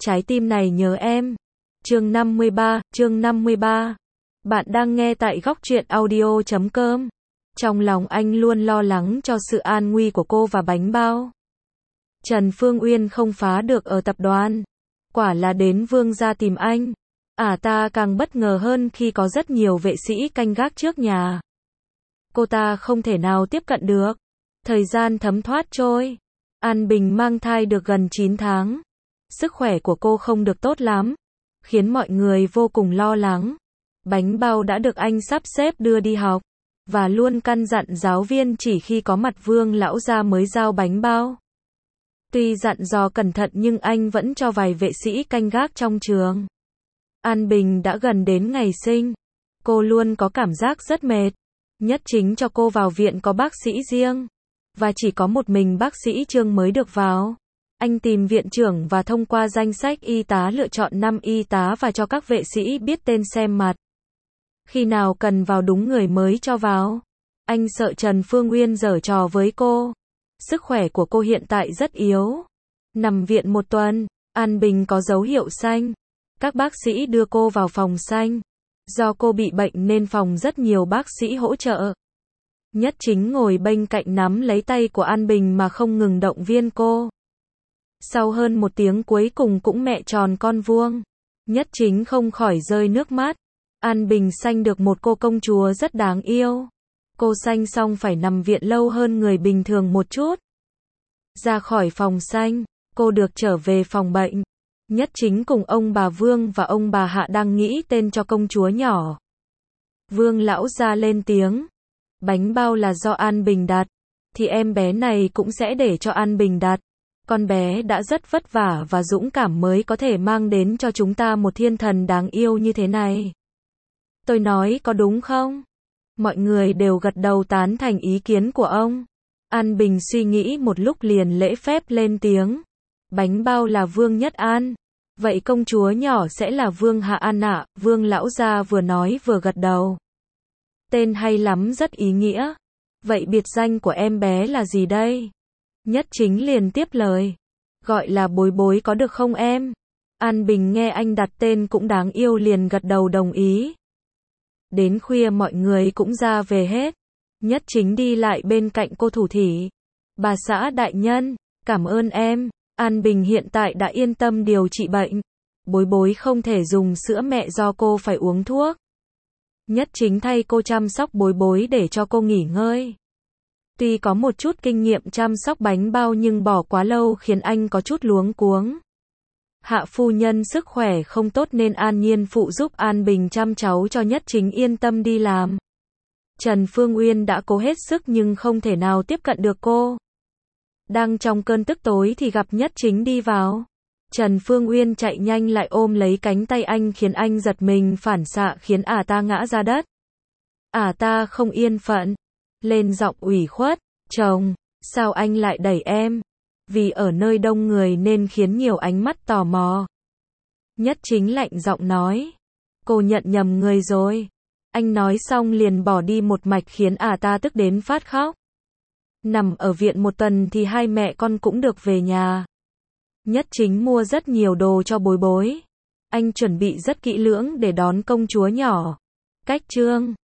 trái tim này nhớ em. Chương 53. Bạn đang nghe tại góc truyện audio.com. Trong lòng anh luôn lo lắng cho sự an nguy của cô và bánh bao. Trần Phương Uyên không phá được ở tập đoàn. Quả là đến Vương gia tìm anh. Ta càng bất ngờ hơn khi có rất nhiều vệ sĩ canh gác trước nhà. Cô ta không thể nào tiếp cận được. Thời gian thấm thoát trôi. An Bình mang thai được gần 9 tháng. Sức khỏe của cô không được tốt lắm, khiến mọi người vô cùng lo lắng. Bánh bao đã được anh sắp xếp đưa đi học, và luôn căn dặn giáo viên chỉ khi có mặt Vương lão gia mới giao bánh bao. Tuy dặn dò cẩn thận nhưng anh vẫn cho vài vệ sĩ canh gác trong trường. An Bình đã gần đến ngày sinh. Cô luôn có cảm giác rất mệt. Nhất Chính cho cô vào viện có bác sĩ riêng, và chỉ có một mình bác sĩ Trương mới được vào. Anh tìm viện trưởng và thông qua danh sách y tá lựa chọn 5 y tá và cho các vệ sĩ biết tên xem mặt. Khi nào cần vào đúng người mới cho vào. Anh sợ Trần Phương Uyên giở trò với cô. Sức khỏe của cô hiện tại rất yếu. Nằm viện 1 tuần, An Bình có dấu hiệu xanh. Các bác sĩ đưa cô vào phòng xanh. Do cô bị bệnh nên phòng rất nhiều bác sĩ hỗ trợ. Nhất Chính ngồi bên cạnh nắm lấy tay của An Bình mà không ngừng động viên cô. Sau hơn 1 tiếng cuối cùng cũng mẹ tròn con vuông. Nhất Chính không khỏi rơi nước mắt. An Bình sanh được một cô công chúa rất đáng yêu. Cô sanh xong phải nằm viện lâu hơn người bình thường một chút. Ra khỏi phòng sanh, cô được trở về phòng bệnh. Nhất Chính cùng ông bà Vương và ông bà Hạ đang nghĩ tên cho công chúa nhỏ. Vương lão gia lên tiếng. Bánh bao là do An Bình đặt, thì em bé này cũng sẽ để cho An Bình đặt. Con bé đã rất vất vả và dũng cảm mới có thể mang đến cho chúng ta một thiên thần đáng yêu như thế này. Tôi nói có đúng không? Mọi người đều gật đầu tán thành ý kiến của ông. An Bình suy nghĩ một lúc liền lễ phép lên tiếng. Bánh bao là Vương Nhất An. Vậy công chúa nhỏ sẽ là Vương Hạ An ạ. Vương lão gia vừa nói vừa gật đầu. Tên hay lắm, rất ý nghĩa. Vậy biệt danh của em bé là gì đây? Nhất Chính liền tiếp lời. Gọi là Bối Bối có được không em? An Bình nghe anh đặt tên cũng đáng yêu liền gật đầu đồng ý. Đến khuya mọi người cũng ra về hết. Nhất Chính đi lại bên cạnh cô thủ thỉ. Bà xã đại nhân, cảm ơn em. An Bình hiện tại đã yên tâm điều trị bệnh. Bối Bối không thể dùng sữa mẹ do cô phải uống thuốc. Nhất Chính thay cô chăm sóc Bối Bối để cho cô nghỉ ngơi. Tuy có một chút kinh nghiệm chăm sóc bánh bao nhưng bỏ quá lâu khiến anh có chút luống cuống. Hạ phu nhân sức khỏe không tốt nên An Nhiên phụ giúp An Bình chăm cháu cho Nhất Chính yên tâm đi làm. Trần Phương Uyên đã cố hết sức nhưng không thể nào tiếp cận được cô. Đang trong cơn tức tối thì gặp Nhất Chính đi vào. Trần Phương Uyên chạy nhanh lại ôm lấy cánh tay anh khiến anh giật mình, phản xạ khiến ta ngã ra đất. Ta không yên phận. Lên giọng ủy khuất. Chồng, sao anh lại đẩy em? Vì ở nơi đông người nên khiến nhiều ánh mắt tò mò. Nhất Chính lạnh giọng nói. Cô nhận nhầm người rồi. Anh nói xong liền bỏ đi một mạch khiến ta tức đến phát khóc. Nằm ở viện 1 tuần thì hai mẹ con cũng được về nhà. Nhất Chính mua rất nhiều đồ cho Bối Bối. Anh chuẩn bị rất kỹ lưỡng để đón công chúa nhỏ. Cách Trương